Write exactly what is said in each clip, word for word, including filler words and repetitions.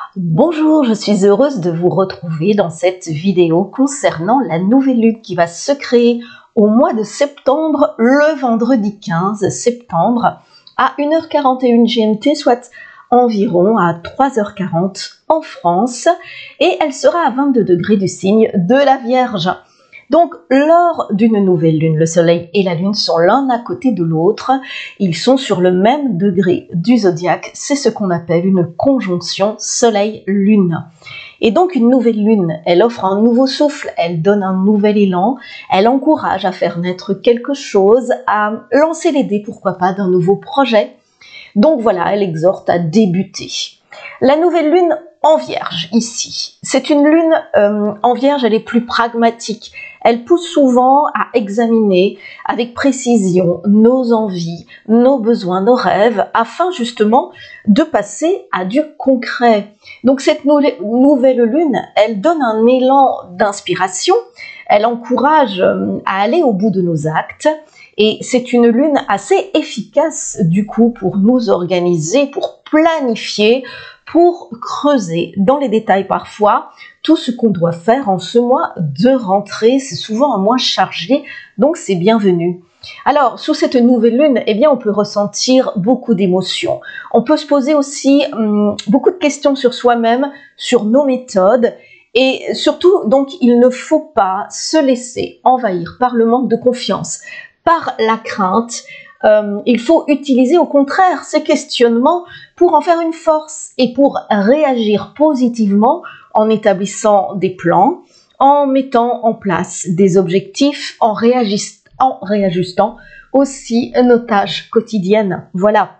Bonjour, je suis heureuse de vous retrouver dans cette vidéo concernant la nouvelle lune qui va se créer au mois de septembre, le vendredi quinze septembre à une heure quarante et une G M T, soit environ à trois heures quarante en France, et elle sera à vingt-deux degrés du signe de la Vierge. Donc, lors d'une nouvelle lune, le soleil et la lune sont l'un à côté de l'autre. Ils sont sur le même degré du zodiaque. C'est ce qu'on appelle une conjonction soleil-lune. Et donc, une nouvelle lune, elle offre un nouveau souffle, elle donne un nouvel élan, elle encourage à faire naître quelque chose, à lancer les dés, pourquoi pas, d'un nouveau projet. Donc voilà, elle exhorte à débuter. La nouvelle lune en Vierge, ici, c'est une lune euh, en Vierge, elle est plus pragmatique. Elle pousse souvent à examiner avec précision nos envies, nos besoins, nos rêves, afin justement de passer à du concret. Donc cette nouvelle lune, elle donne un élan d'inspiration, elle encourage à aller au bout de nos actes, et c'est une lune assez efficace du coup pour nous organiser, pour planifier, pour creuser dans les détails parfois tout ce qu'on doit faire en ce mois de rentrée. C'est souvent un mois chargé, donc c'est bienvenu. Alors, sous cette nouvelle lune, eh bien, on peut ressentir beaucoup d'émotions. On peut se poser aussi hum, beaucoup de questions sur soi-même, sur nos méthodes, et surtout, donc, il ne faut pas se laisser envahir par le manque de confiance, par la crainte. Euh, il faut utiliser au contraire ces questionnements pour en faire une force et pour réagir positivement en établissant des plans, en mettant en place des objectifs, en, réagis- en réajustant aussi nos tâches quotidiennes. Voilà.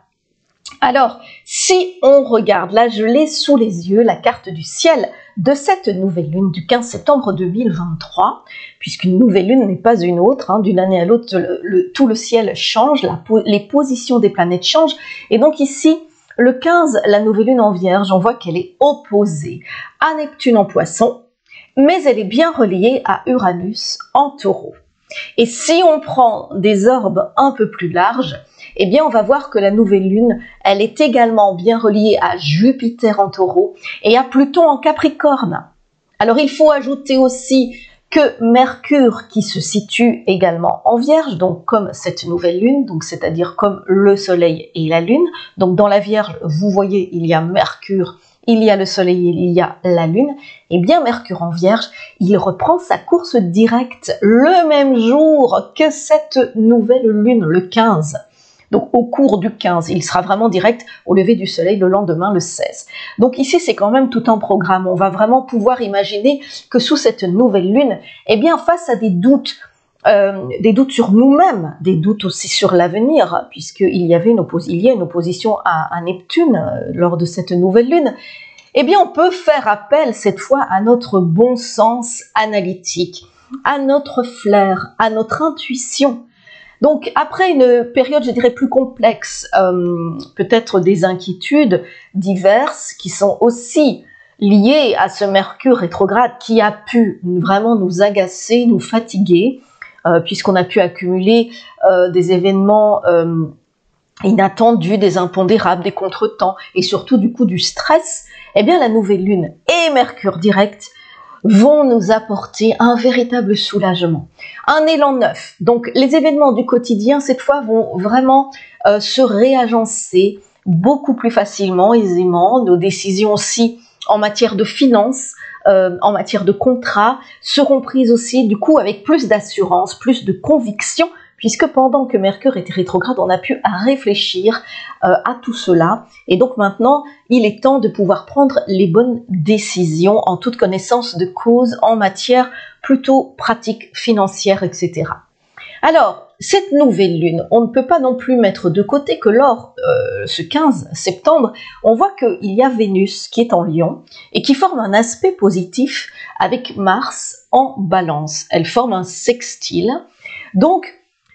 Alors, si on regarde, là je l'ai sous les yeux, la carte du ciel de cette nouvelle lune du quinze septembre deux mille vingt-trois, puisqu'une nouvelle lune n'est pas une autre, hein, d'une année à l'autre, le, le, tout le ciel change, la, les positions des planètes changent, et donc ici, le quinze, la nouvelle lune en Vierge, on voit qu'elle est opposée à Neptune en Poisson, mais elle est bien reliée à Uranus en Taureau. Et si on prend des orbes un peu plus larges, eh bien on va voir que la nouvelle lune, elle est également bien reliée à Jupiter en Taureau et à Pluton en Capricorne. Alors il faut ajouter aussi que Mercure qui se situe également en Vierge, donc comme cette nouvelle lune, donc c'est-à-dire comme le soleil et la lune. Donc dans la Vierge, vous voyez, il y a Mercure, il y a le soleil, il y a la lune. Et bien Mercure en Vierge, il reprend sa course directe le même jour que cette nouvelle lune, le quinze. Donc au cours du quinze, il sera vraiment direct au lever du soleil le lendemain, le seize. Donc ici, c'est quand même tout un programme. On va vraiment pouvoir imaginer que sous cette nouvelle lune, eh bien face à des doutes, euh, des doutes sur nous-mêmes, des doutes aussi sur l'avenir, puisqu'il y avait une, il y a une opposition à, à Neptune euh, lors de cette nouvelle lune, eh bien on peut faire appel cette fois à notre bon sens analytique, à notre flair, à notre intuition. Donc après une période, je dirais, plus complexe, euh, peut-être des inquiétudes diverses qui sont aussi liées à ce Mercure rétrograde qui a pu vraiment nous agacer, nous fatiguer, euh, puisqu'on a pu accumuler euh, des événements euh, inattendus, des impondérables, des contretemps et surtout du coup du stress. Eh bien la nouvelle lune et Mercure direct vont nous apporter un véritable soulagement, un élan neuf. Donc les événements du quotidien, cette fois, vont vraiment euh, se réagencer beaucoup plus facilement, aisément. Nos décisions aussi en matière de finances, euh, en matière de contrats, seront prises aussi du coup avec plus d'assurance, plus de conviction, puisque pendant que Mercure était rétrograde, on a pu réfléchir euh, à tout cela. Et donc maintenant, il est temps de pouvoir prendre les bonnes décisions en toute connaissance de cause en matière plutôt pratique, financière, et cetera. Alors, cette nouvelle lune, on ne peut pas non plus mettre de côté que lors euh, ce quinze septembre, on voit qu'il y a Vénus qui est en Lion et qui forme un aspect positif avec Mars en Balance. Elle forme un sextile. Donc,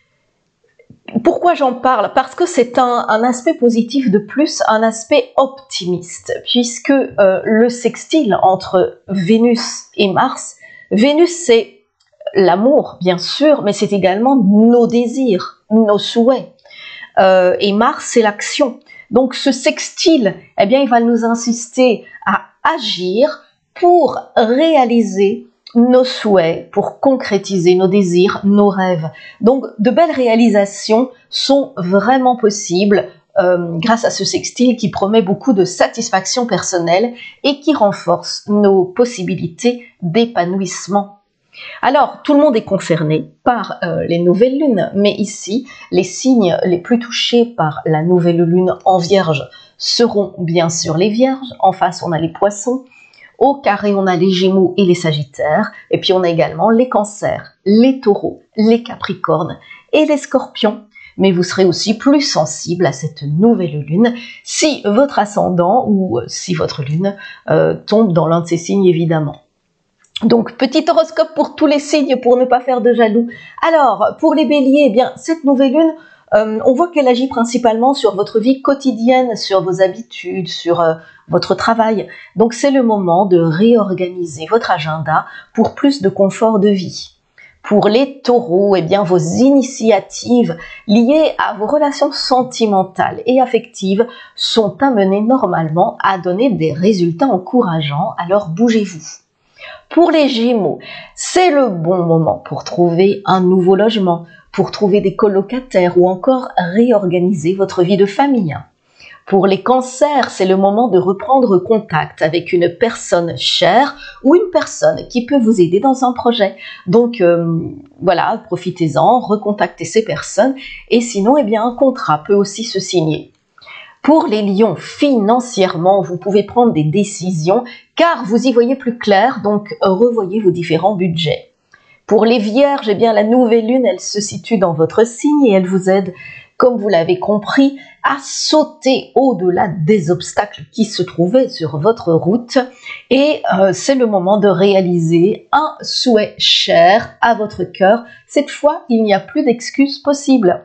pourquoi j'en parle? Parce que c'est un, un aspect positif de plus, un aspect optimiste, puisque euh, le sextile entre Vénus et Mars, Vénus c'est l'amour bien sûr, mais c'est également nos désirs, nos souhaits, euh, et Mars c'est l'action. Donc ce sextile, eh bien il va nous insister à agir pour réaliser nos souhaits, pour concrétiser nos désirs, nos rêves. Donc, de belles réalisations sont vraiment possibles euh, grâce à ce sextile qui promet beaucoup de satisfaction personnelle et qui renforce nos possibilités d'épanouissement. Alors, tout le monde est concerné par euh, les nouvelles lunes, mais ici, les signes les plus touchés par la nouvelle lune en Vierge seront bien sûr les Vierges. En face, on a les Poissons. Au carré, on a les Gémeaux et les Sagittaires. Et puis, on a également les Cancers, les Taureaux, les Capricornes et les Scorpions. Mais vous serez aussi plus sensible à cette nouvelle lune si votre ascendant ou si votre lune euh, tombe dans l'un de ces signes, évidemment. Donc, petit horoscope pour tous les signes pour ne pas faire de jaloux. Alors, pour les béliers, eh bien, cette nouvelle lune, euh, on voit qu'elle agit principalement sur votre vie quotidienne, sur vos habitudes, sur euh, votre travail. Donc, c'est le moment de réorganiser votre agenda pour plus de confort de vie. Pour les taureaux, eh bien, vos initiatives liées à vos relations sentimentales et affectives sont amenées normalement à donner des résultats encourageants, alors bougez-vous. Pour les Gémeaux, c'est le bon moment pour trouver un nouveau logement, pour trouver des colocataires ou encore réorganiser votre vie de famille. Pour les Cancers, c'est le moment de reprendre contact avec une personne chère ou une personne qui peut vous aider dans un projet. Donc euh, voilà, profitez-en, recontactez ces personnes et sinon, eh bien, un contrat peut aussi se signer. Pour les lions, financièrement, vous pouvez prendre des décisions car vous y voyez plus clair, donc revoyez vos différents budgets. Pour les vierges, eh bien, la nouvelle lune, elle se situe dans votre signe et elle vous aide, comme vous l'avez compris, à sauter au-delà des obstacles qui se trouvaient sur votre route. Et euh, c'est le moment de réaliser un souhait cher à votre cœur. Cette fois, il n'y a plus d'excuses possibles.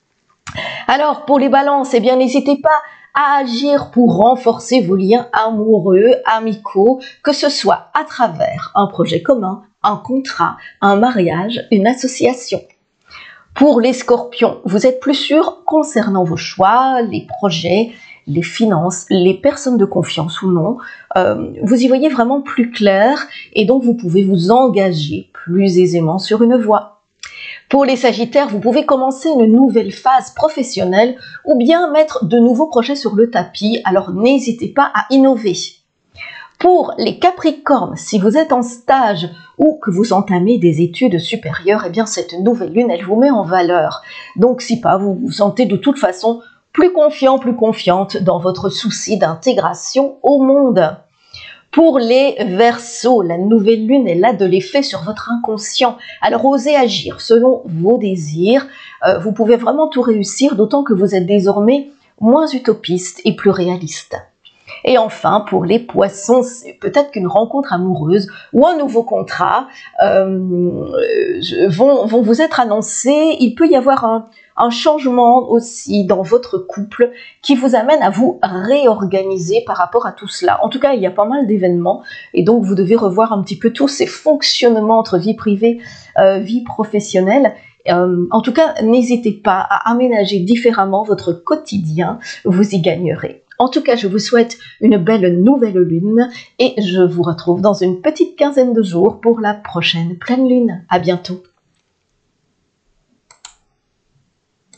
Alors, pour les balances, eh bien, n'hésitez pas à agir pour renforcer vos liens amoureux, amicaux, que ce soit à travers un projet commun, un contrat, un mariage, une association. Pour les scorpions, vous êtes plus sûr concernant vos choix, les projets, les finances, les personnes de confiance ou non. Euh, vous y voyez vraiment plus clair et donc vous pouvez vous engager plus aisément sur une voie. Pour les Sagittaires, vous pouvez commencer une nouvelle phase professionnelle ou bien mettre de nouveaux projets sur le tapis, alors n'hésitez pas à innover. Pour les Capricornes, si vous êtes en stage ou que vous entamez des études supérieures, eh bien cette nouvelle lune, elle vous met en valeur. Donc si pas, vous vous sentez de toute façon plus confiant, plus confiante dans votre souci d'intégration au monde. Pour les Verseaux, la nouvelle lune est là de l'effet sur votre inconscient. Alors osez agir selon vos désirs. Euh, vous pouvez vraiment tout réussir, d'autant que vous êtes désormais moins utopiste et plus réaliste. Et enfin, pour les Poissons, c'est peut-être qu'une rencontre amoureuse ou un nouveau contrat euh, vont, vont vous être annoncés. Il peut y avoir un, un changement aussi dans votre couple qui vous amène à vous réorganiser par rapport à tout cela. En tout cas, il y a pas mal d'événements et donc vous devez revoir un petit peu tous ces fonctionnements entre vie privée, euh, vie professionnelle. Euh, en tout cas, n'hésitez pas à aménager différemment votre quotidien, vous y gagnerez. En tout cas, je vous souhaite une belle nouvelle lune et je vous retrouve dans une petite quinzaine de jours pour la prochaine pleine lune. À bientôt.